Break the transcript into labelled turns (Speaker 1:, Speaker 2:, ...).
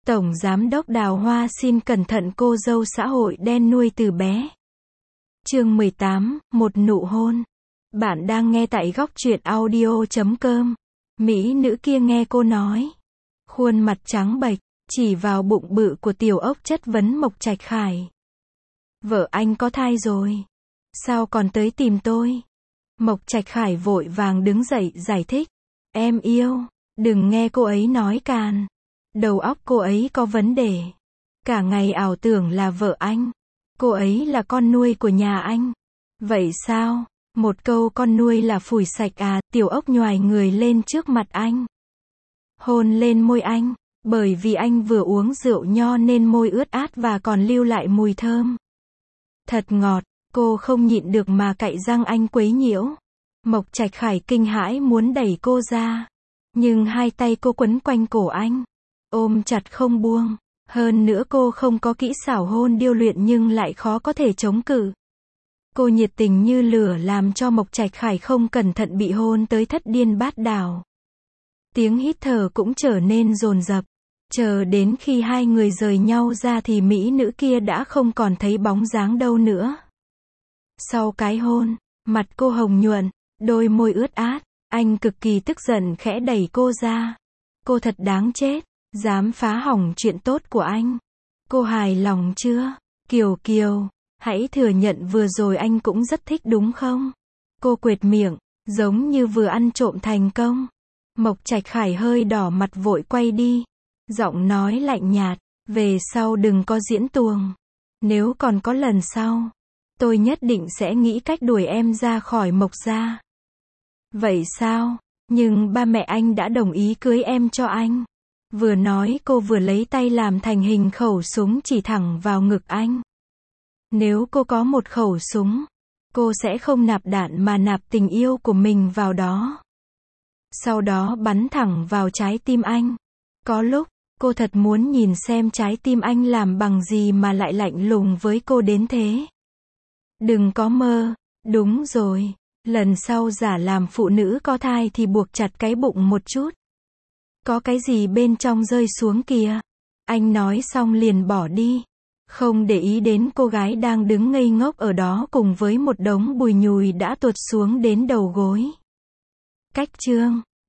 Speaker 1: Tổng Giám đốc Đào Hoa xin cẩn thận cô dâu xã hội đen nuôi từ bé. Chương 18, một nụ hôn. Bạn đang nghe tại góc truyện audio.com. Mỹ nữ kia nghe cô nói. Khuôn mặt trắng bệch, chỉ vào bụng bự của tiểu ốc chất vấn Mộc Trạch Khải. Vợ anh có thai rồi. Sao còn tới tìm tôi? Mộc Trạch Khải vội vàng đứng dậy giải thích. Em yêu, đừng nghe cô ấy nói càn. Đầu óc cô ấy có vấn đề. Cả ngày ảo tưởng là vợ anh. Cô ấy là con nuôi của nhà anh. Vậy sao? Một câu con nuôi là phủi sạch à? Tiểu ốc nhoài người lên trước mặt anh. Hôn lên môi anh. Bởi vì anh vừa uống rượu nho nên môi ướt át và còn lưu lại mùi thơm. Thật ngọt, cô không nhịn được mà cạy răng anh quấy nhiễu. Mộc Trạch Khải kinh hãi muốn đẩy cô ra. Nhưng hai tay cô quấn quanh cổ anh. Ôm chặt không buông. Hơn nữa cô không có kỹ xảo hôn điêu luyện nhưng lại khó có thể chống cự. Cô nhiệt tình như lửa làm cho Mộc Trạch Khải không cẩn thận bị hôn tới thất điên bát đảo. Tiếng hít thở cũng trở nên dồn dập. Chờ đến khi hai người rời nhau ra thì mỹ nữ kia đã không còn thấy bóng dáng đâu nữa. Sau cái hôn, mặt cô hồng nhuận, đôi môi ướt át, anh cực kỳ tức giận khẽ đẩy cô ra. Cô thật đáng chết, dám phá hỏng chuyện tốt của anh. Cô hài lòng chưa? Kiều Kiều, hãy thừa nhận vừa rồi anh cũng rất thích đúng không? Cô quệt miệng, giống như vừa ăn trộm thành công. Mộc Trạch Khải hơi đỏ mặt vội quay đi. Giọng nói lạnh nhạt, về sau đừng có diễn tuồng. Nếu còn có lần sau, tôi nhất định sẽ nghĩ cách đuổi em ra khỏi Mộc gia. Vậy sao? Nhưng ba mẹ anh đã đồng ý cưới em cho anh. Vừa nói cô vừa lấy tay làm thành hình khẩu súng chỉ thẳng vào ngực anh. Nếu cô có một khẩu súng, cô sẽ không nạp đạn mà nạp tình yêu của mình vào đó. Sau đó bắn thẳng vào trái tim anh. Có lúc, cô thật muốn nhìn xem trái tim anh làm bằng gì mà lại lạnh lùng với cô đến thế. Đừng có mơ, đúng rồi, lần sau giả làm phụ nữ có thai thì buộc chặt cái bụng một chút. Có cái gì bên trong rơi xuống kìa. Anh nói xong liền bỏ đi. Không để ý đến cô gái đang đứng ngây ngốc ở đó cùng với một đống bùi nhùi đã tuột xuống đến đầu gối. Cách chương